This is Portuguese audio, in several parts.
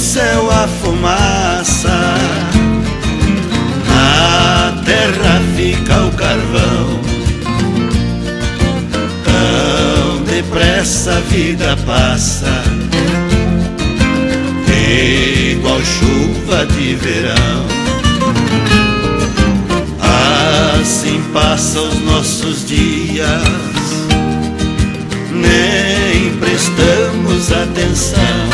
céu a fumaça, na terra fica o carvão. Tão depressa a vida passa, igual chuva de verão. Assim passam os nossos dias, nem prestamos atenção.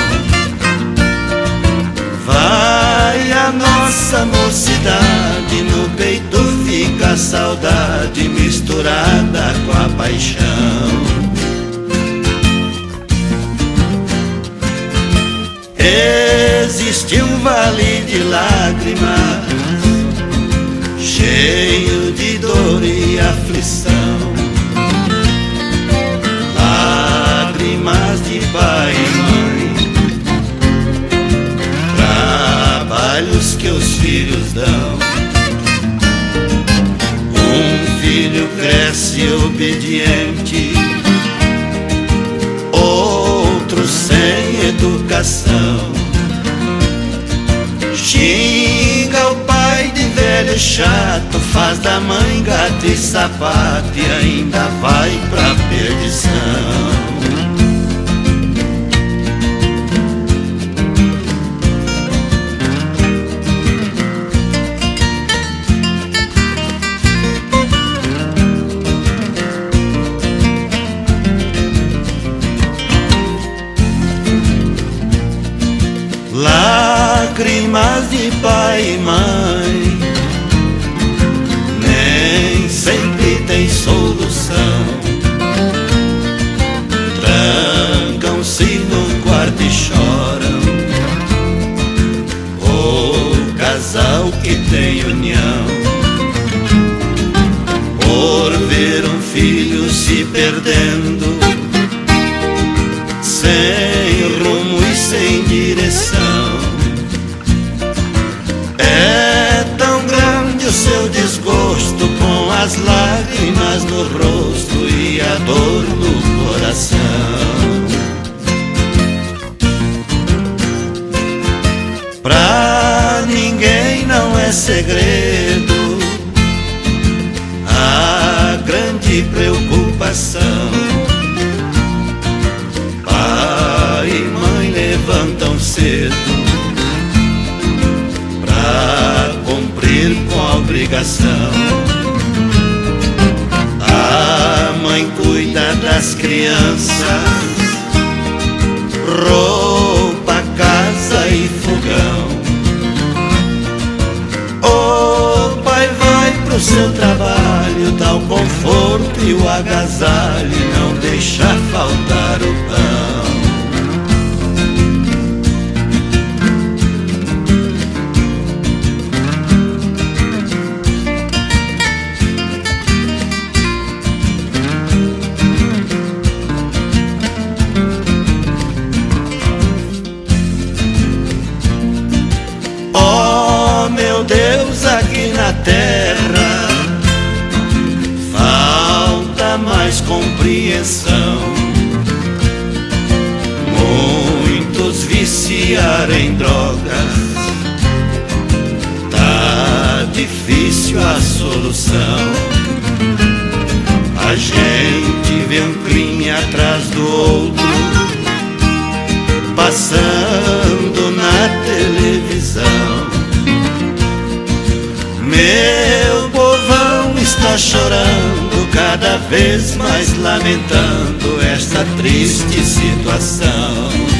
Vai a nossa mocidade, no peito fica a saudade misturada com a paixão. Existe um vale de lágrimas, cheio de dor e aflição. Lágrimas de pai e mãe, trabalhos que os filhos dão. Um filho cresce obediente, outro sem educação. Xinga o pai de velho chato, faz da mãe gato e sapato e ainda vai pra perdição. Lágrimas de pai e mãe nem sempre tem solução. Trancam-se num quarto e choram, o casal que tem união, por ver um filho se perdendo, sem rumo e sem direção. É tão grande o seu desgosto, com as lágrimas no rosto e a dor no coração. Pra ninguém não é segredo a grande preocupação. Pai e mãe levantam cedo pra cumprir com a obrigação. A mãe cuida das crianças, roupa, casa e fogão. O pai vai pro seu trabalho, dá o conforto e o agasalho, e não deixa faltar o pão. Deus, aqui na terra falta mais compreensão. Muitos viciaram em drogas, tá difícil a solução. A gente vê um crime atrás do outro, passando na televisão. Meu povão está chorando, cada vez mais lamentando esta triste situação.